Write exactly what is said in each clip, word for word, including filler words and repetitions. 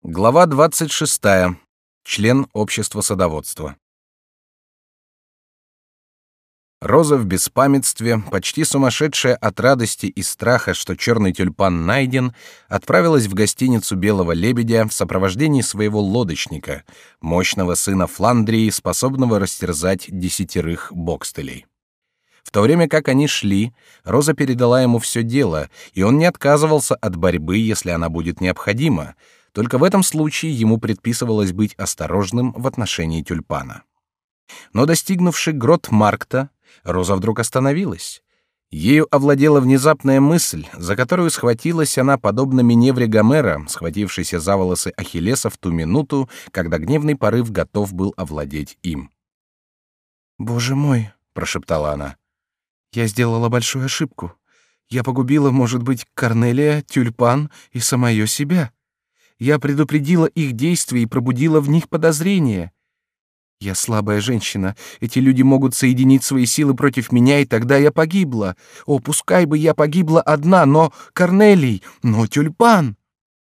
Глава двадцать шестая. Член общества садоводства. Роза в беспамятстве, почти сумасшедшая от радости и страха, что черный тюльпан найден, отправилась в гостиницу «Белого лебедя» в сопровождении своего лодочника, мощного сына Фландрии, способного растерзать десятерых бокстелей. В то время как они шли, Роза передала ему все дело, и он не отказывался от борьбы, если она будет необходима. Только в этом случае ему предписывалось быть осторожным в отношении тюльпана. Но достигнувши Грот-Маркта, Роза вдруг остановилась. Ею овладела внезапная мысль, за которую схватилась она, подобно Миневре Гомера, схватившейся за волосы Ахиллеса в ту минуту, когда гневный порыв готов был овладеть им. «Боже мой!» — прошептала она. «Я сделала большую ошибку. Я погубила, может быть, Корнелия, тюльпан и самое себя. Я предупредила их действия и пробудила в них подозрения. Я слабая женщина. Эти люди могут соединить свои силы против меня, и тогда я погибла. О, пускай бы я погибла одна, но Корнелий, но тюльпан!»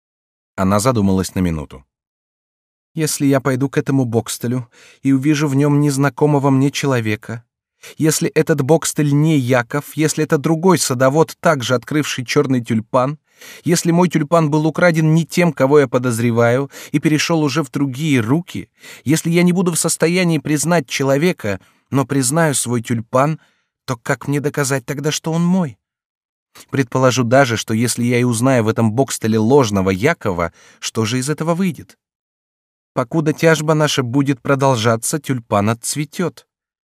Она задумалась на минуту. «Если я пойду к этому Бокстелю и увижу в нем незнакомого мне человека, если этот Бокстель не Яков, если это другой садовод, также открывший черный тюльпан, если мой тюльпан был украден не тем, кого я подозреваю, и перешел уже в другие руки, если я не буду в состоянии признать человека, но признаю свой тюльпан, то как мне доказать тогда, что он мой? Предположу даже, что если я и узнаю в этом Бокстеле ложного Якова, что же из этого выйдет? Покуда тяжба наша будет продолжаться, тюльпан отцветет.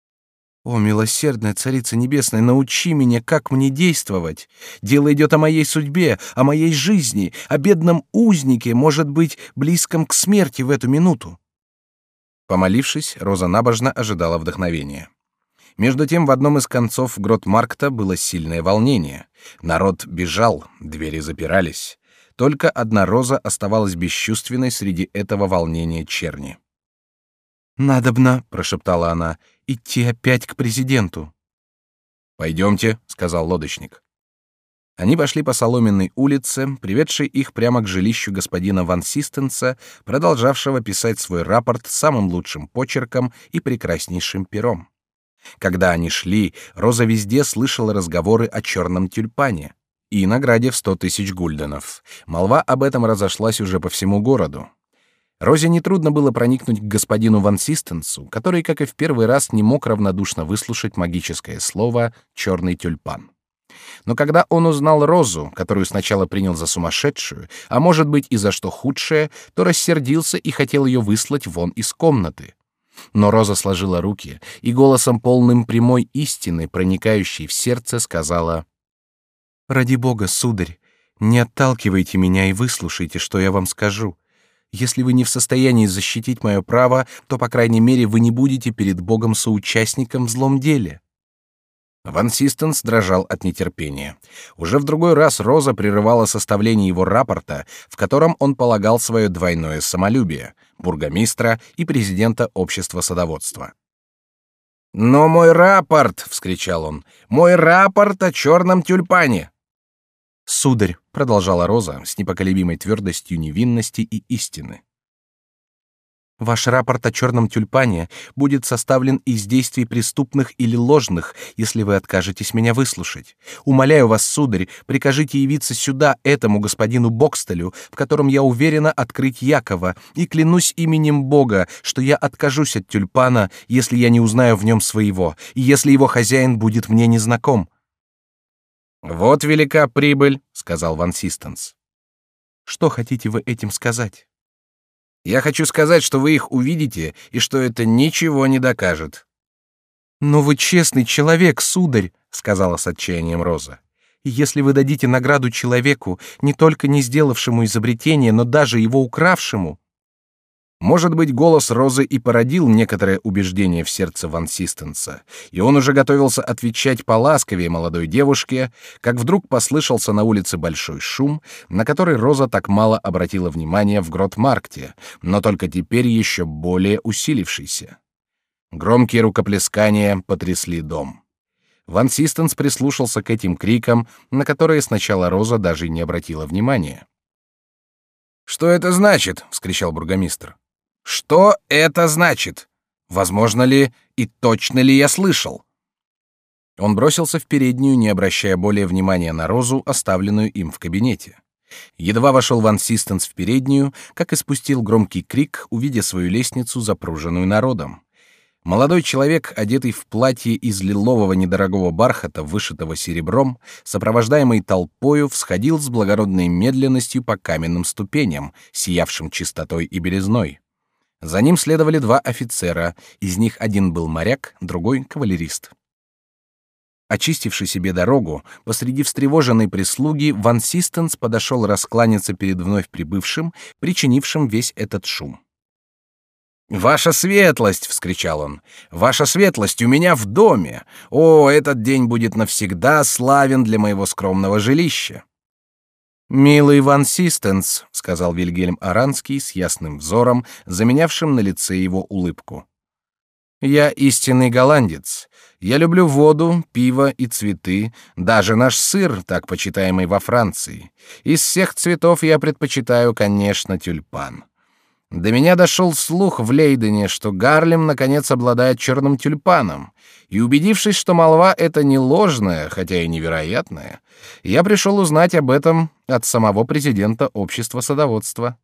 О, милосердная Царица Небесная, научи меня, как мне действовать. Дело идет о моей судьбе, о моей жизни, о бедном узнике, может быть, близком к смерти в эту минуту». Помолившись, Роза набожно ожидала вдохновения. Между тем в одном из концов Грот-Маркта было сильное волнение. Народ бежал, двери запирались. Только одна Роза оставалась бесчувственной среди этого волнения черни. «Надобно», — прошептала она, — «идти опять к президенту». «Пойдемте», — сказал лодочник. Они пошли по соломенной улице, приведшей их прямо к жилищу господина Ван Систенса, продолжавшего писать свой рапорт самым лучшим почерком и прекраснейшим пером. Когда они шли, Роза везде слышала разговоры о черном тюльпане и награде в сто тысяч гульденов. Молва об этом разошлась уже по всему городу. Розе нетрудно было проникнуть к господину Ван Систенсу, который, как и в первый раз, не мог равнодушно выслушать магическое слово «черный тюльпан». Но когда он узнал Розу, которую сначала принял за сумасшедшую, а может быть и за что худшее, то рассердился и хотел ее выслать вон из комнаты. Но Роза сложила руки и голосом полным прямой истины, проникающей в сердце, сказала: «Ради Бога, сударь, не отталкивайте меня и выслушайте, что я вам скажу. Если вы не в состоянии защитить мое право, то, по крайней мере, вы не будете перед Богом соучастником в злом деле». Ван Систенс дрожал от нетерпения. Уже в другой раз Роза прерывала составление его рапорта, в котором он полагал свое двойное самолюбие — бургомистра и президента общества садоводства. «Но мой рапорт!» — вскричал он. «Мой рапорт о черном тюльпане!» «Сударь», — продолжала Роза с непоколебимой твердостью невинности и истины, «ваш рапорт о черном тюльпане будет составлен из действий преступных или ложных, если вы откажетесь меня выслушать. Умоляю вас, сударь, прикажите явиться сюда этому господину Бокстелю, в котором я уверена открыть Якова, и клянусь именем Бога, что я откажусь от тюльпана, если я не узнаю в нем своего, и если его хозяин будет мне незнаком». «Вот велика прибыль», — сказал Ван Систенс. «Что хотите вы этим сказать?» «Я хочу сказать, что вы их увидите, и что это ничего не докажет». «Но вы честный человек, сударь», — сказала с отчаянием Роза. «И если вы дадите награду человеку, не только не сделавшему изобретение, но даже его укравшему...» Может быть, голос Розы и породил некоторое убеждение в сердце Ван Систенса, и он уже готовился отвечать поласковее молодой девушке, как вдруг послышался на улице большой шум, на который Роза так мало обратила внимания в Грот-Маркте, но только теперь еще более усилившийся. Громкие рукоплескания потрясли дом. Ван Систенс прислушался к этим крикам, на которые сначала Роза даже не обратила внимания. «Что это значит?» — вскричал бургомистр. «Что это значит? Возможно ли и точно ли я слышал?» Он бросился в переднюю, не обращая более внимания на розу, оставленную им в кабинете. Едва вошел Ван Систенс в переднюю, как испустил громкий крик, увидя свою лестницу, запруженную народом. Молодой человек, одетый в платье из лилового недорогого бархата, вышитого серебром, сопровождаемый толпою, всходил с благородной медленностью по каменным ступеням, сиявшим чистотой и белизной. За ним следовали два офицера, из них один был моряк, другой — кавалерист. Очистивший себе дорогу, посреди встревоженной прислуги, Ван Систенс подошел раскланяться перед вновь прибывшим, причинившим весь этот шум. «Ваша светлость!» — вскричал он. «Ваша светлость у меня в доме! О, этот день будет навсегда славен для моего скромного жилища!» «Милый Ван Систенс», — сказал Вильгельм Аранский с ясным взором, заменявшим на лице его улыбку. «Я истинный голландец. Я люблю воду, пиво и цветы, даже наш сыр, так почитаемый во Франции. Из всех цветов я предпочитаю, конечно, тюльпан. До меня дошел слух в Лейдене, что Гарлем наконец обладает черным тюльпаном, и, убедившись, что молва эта не ложная, хотя и невероятная, я пришел узнать об этом от самого президента общества садоводства».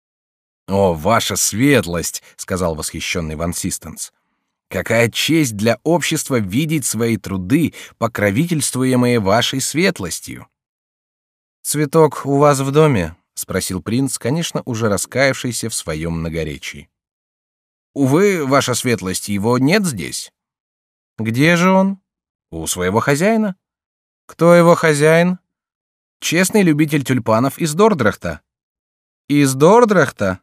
«О, ваша светлость!» — сказал восхищенный Ван Систенс. «Какая честь для общества видеть свои труды, покровительствуемые вашей светлостью!» «Цветок у вас в доме?» — спросил принц, конечно, уже раскаявшийся в своем многоречии. «Увы, ваша светлость, его нет здесь». «Где же он?» «У своего хозяина». «Кто его хозяин?» «Честный любитель тюльпанов из Дордрахта». «Из Дордрахта?»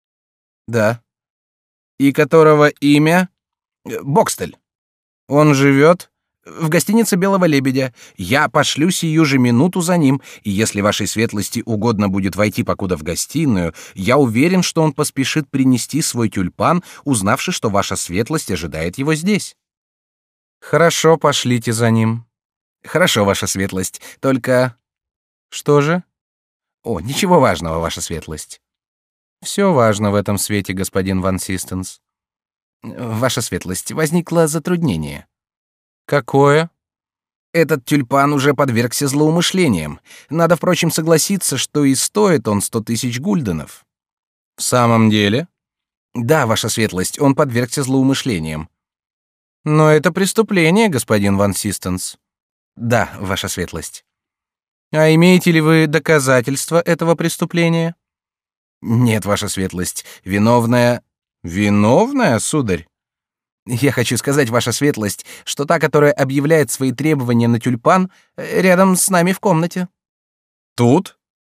«Да». «И которого имя?» «Бокстель». «Он живет?» «В гостинице Белого Лебедя. Я пошлю сию же минуту за ним, и если вашей светлости угодно будет войти покуда в гостиную, я уверен, что он поспешит принести свой тюльпан, узнавши, что ваша светлость ожидает его здесь». «Хорошо, пошлите за ним». «Хорошо, ваша светлость, только...» «Что же?» «О, ничего важного, ваша светлость». «Все важно в этом свете, господин Ван Систенс». «Ваша светлость, возникло затруднение». «Какое?» «Этот тюльпан уже подвергся злоумышлениям. Надо, впрочем, согласиться, что и стоит он сто тысяч гульденов». «В самом деле?» «Да, ваша светлость, он подвергся злоумышлениям». «Но это преступление, господин Ван Систенс». «Да, ваша светлость». «А имеете ли вы доказательства этого преступления?» «Нет, ваша светлость, виновная...» «Виновная, сударь?» «Я хочу сказать, ваша светлость, что та, которая объявляет свои требования на тюльпан, рядом с нами в комнате». «Тут?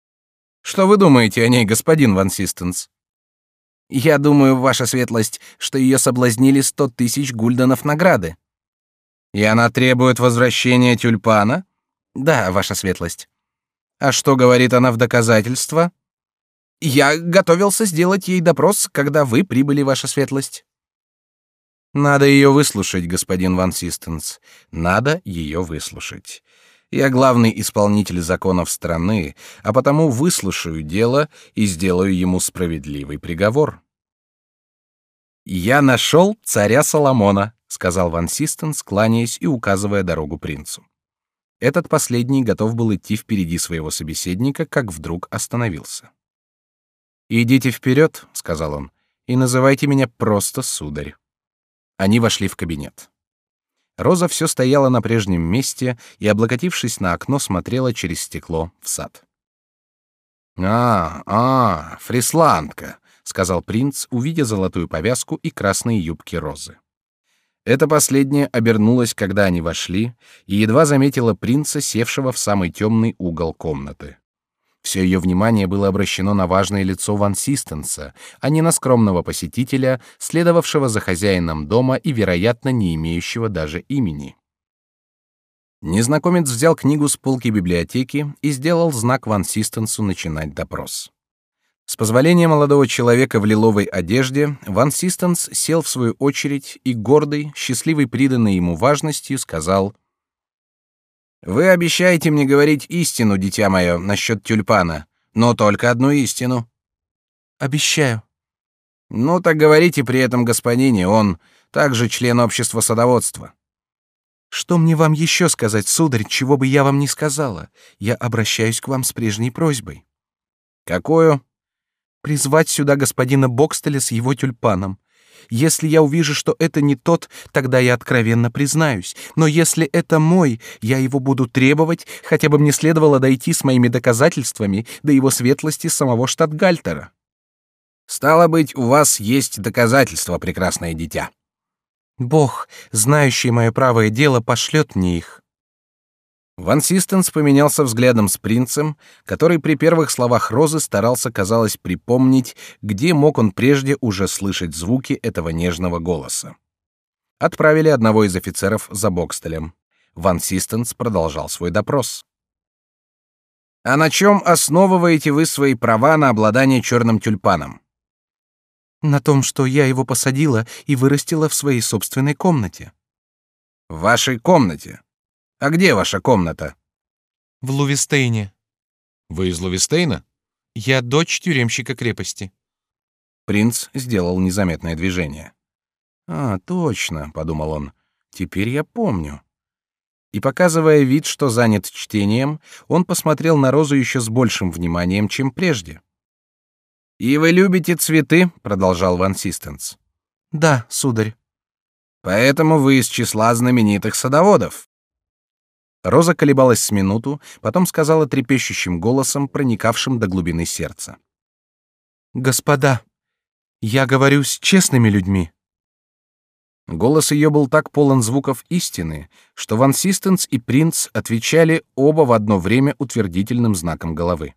Что вы думаете о ней, господин Ван Систенс?» «Я думаю, ваша светлость, что ее соблазнили сто тысяч гульденов награды». «И она требует возвращения тюльпана?» «Да, ваша светлость». «А что говорит она в доказательство?» «Я готовился сделать ей допрос, когда вы прибыли, ваша светлость». «Надо ее выслушать, господин Ван Систенс. Надо ее выслушать. Я главный исполнитель законов страны, а потому выслушаю дело и сделаю ему справедливый приговор». «Я нашел царя Соломона», — сказал Ван Систенс, кланяясь и указывая дорогу принцу. Этот последний готов был идти впереди своего собеседника, как вдруг остановился. «Идите вперед», — сказал он, — «и называйте меня просто сударь». Они вошли в кабинет. Роза все стояла на прежнем месте и, облокотившись на окно, смотрела через стекло в сад. «А, а, фрисландка», — сказал принц, увидя золотую повязку и красные юбки Розы. Эта последняя обернулась, когда они вошли, и едва заметила принца, севшего в самый темный угол комнаты. Все ее внимание было обращено на важное лицо Ван Систенса, а не на скромного посетителя, следовавшего за хозяином дома и, вероятно, не имеющего даже имени. Незнакомец взял книгу с полки библиотеки и сделал знак Ван Систенсу начинать допрос. С позволения молодого человека в лиловой одежде, Ван Систенс сел в свою очередь и, гордый, счастливый приданной ему важностью, сказал: «Вы обещаете мне говорить истину, дитя мое, насчет тюльпана, но только одну истину». Обещаю. Ну так говорите при этом господине, он также член общества садоводства. Что мне вам еще сказать, сударь, чего бы я вам ни сказала? Я обращаюсь к вам с прежней просьбой. Какую? Призвать сюда господина Бокстеля с его тюльпаном. Если я увижу, что это не тот, тогда я откровенно признаюсь. Но если это мой, я его буду требовать, хотя бы мне следовало дойти с моими доказательствами до его светлости самого штатгальтера. Стало быть, у вас есть доказательства, прекрасное дитя. Бог, знающий мое правое дело, пошлет мне их. Ван Систенс поменялся взглядом с принцем, который при первых словах Розы старался, казалось, припомнить, где мог он прежде уже слышать звуки этого нежного голоса. Отправили одного из офицеров за Бокстелем. Ван Систенс продолжал свой допрос. «А на чем основываете вы свои права на обладание черным тюльпаном?» На том, что я его посадила и вырастила в своей собственной комнате. В вашей комнате? А где ваша комната? В Лувистейне. Вы из Лувистейна? Я дочь тюремщика крепости. Принц сделал незаметное движение. А, точно, подумал он. Теперь я помню. И показывая вид, что занят чтением, он посмотрел на Розу еще с большим вниманием, чем прежде. И вы любите цветы, продолжал Ван Систенс. Да, сударь. Поэтому вы из числа знаменитых садоводов. Роза колебалась с минуту, потом сказала трепещущим голосом, проникавшим до глубины сердца: «Господа, я говорю с честными людьми». Голос ее был так полон звуков истины, что Ван Систенс и принц отвечали оба в одно время утвердительным знаком головы.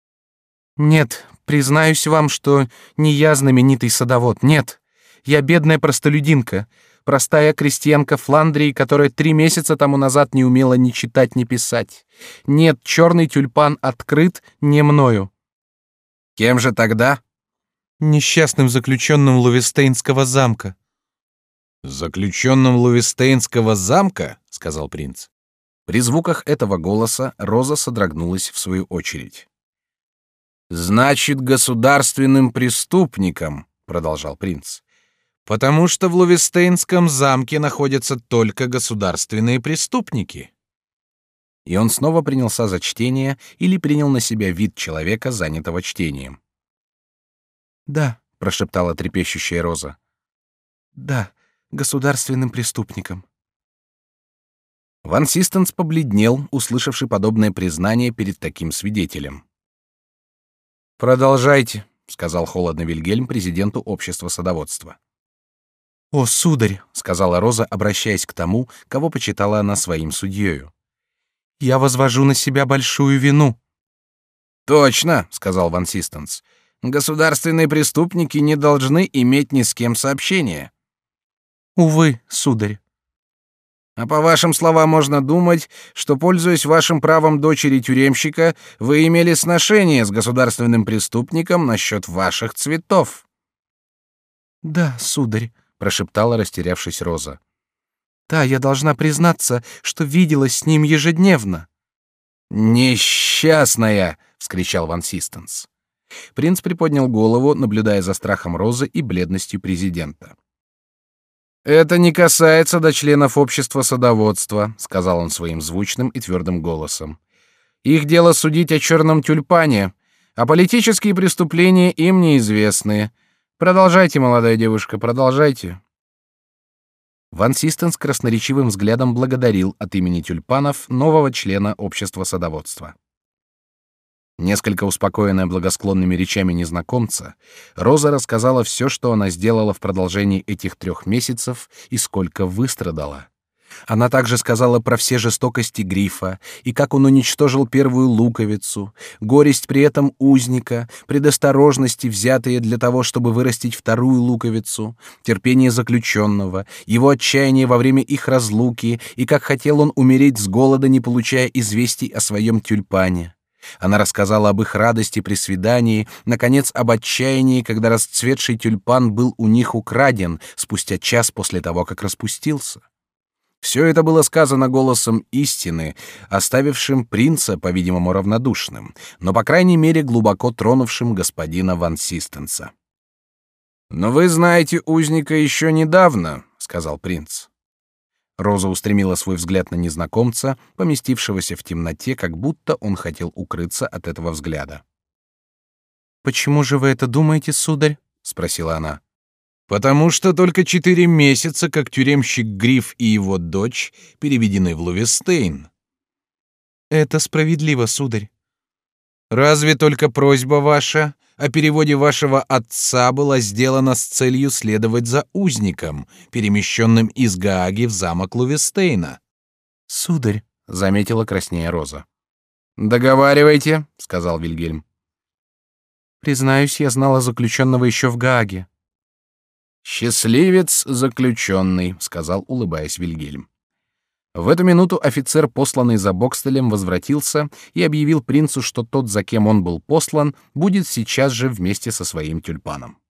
«Нет, признаюсь вам, что не я знаменитый садовод, нет. Я бедная простолюдинка, простая крестьянка Фландрии, которая три месяца тому назад не умела ни читать, ни писать. Нет, черный тюльпан открыт не мною». «Кем же тогда?» «Несчастным заключенным Лувистейнского замка». «Заключенным Лувистейнского замка?» — сказал принц. При звуках этого голоса Роза содрогнулась в свою очередь. «Значит, государственным преступником», — продолжал принц. «Потому что в Лувистейнском замке находятся только государственные преступники». И он снова принялся за чтение или принял на себя вид человека, занятого чтением. «Да», — прошептала трепещущая Роза. «Да, государственным преступником». Ван Систенс побледнел, услышавший подобное признание перед таким свидетелем. «Продолжайте», — сказал холодно Вильгельм президенту общества садоводства. «О, сударь», — сказала Роза, обращаясь к тому, кого почитала она своим судьею. «Я возвожу на себя большую вину». «Точно», — сказал Ван Систенс. «Государственные преступники не должны иметь ни с кем сообщения». «Увы, сударь». «А по вашим словам можно думать, что, пользуясь вашим правом дочери тюремщика, вы имели сношение с государственным преступником насчет ваших цветов». «Да, сударь», — прошептала, растерявшись Роза. «Да, я должна признаться, что виделась с ним ежедневно». «Несчастная!» — вскричал Ван Систенс. Принц приподнял голову, наблюдая за страхом Розы и бледностью президента. «Это не касается до членов общества садоводства», — сказал он своим звучным и твердым голосом. «Их дело судить о черном тюльпане, а политические преступления им неизвестны. Продолжайте, молодая девушка, продолжайте». Ван Систенс красноречивым взглядом благодарил от имени тюльпанов нового члена общества садоводства. Несколько успокоенная благосклонными речами незнакомца, Роза рассказала все, что она сделала в продолжении этих трех месяцев и сколько выстрадала. Она также сказала про все жестокости Грифа и как он уничтожил первую луковицу, горесть при этом узника, предосторожности, взятые для того, чтобы вырастить вторую луковицу, терпение заключенного, его отчаяние во время их разлуки и как хотел он умереть с голода, не получая известий о своем тюльпане. Она рассказала об их радости при свидании, наконец, об отчаянии, когда расцветший тюльпан был у них украден спустя час после того, как распустился. Все это было сказано голосом истины, оставившим принца, по-видимому, равнодушным, но, по крайней мере, глубоко тронувшим господина ван Систенса. «Но вы знаете узника еще недавно», — сказал принц. Роза устремила свой взгляд на незнакомца, поместившегося в темноте, как будто он хотел укрыться от этого взгляда. «Почему же вы это думаете, сударь?» — спросила она. «Потому что только четыре месяца, как тюремщик Гриф и его дочь переведены в Лувестейн». «Это справедливо, сударь». «Разве только просьба ваша о переводе вашего отца была сделана с целью следовать за узником, перемещенным из Гааги в замок Лувестейна?» «Сударь», — заметила краснея Роза. «Договаривайте», — сказал Вильгельм. «Признаюсь, я знала заключенного еще в Гааге». «Счастливец заключенный», — сказал, улыбаясь Вильгельм. В эту минуту офицер, посланный за Бокстелем, возвратился и объявил принцу, что тот, за кем он был послан, будет сейчас же вместе со своим тюльпаном.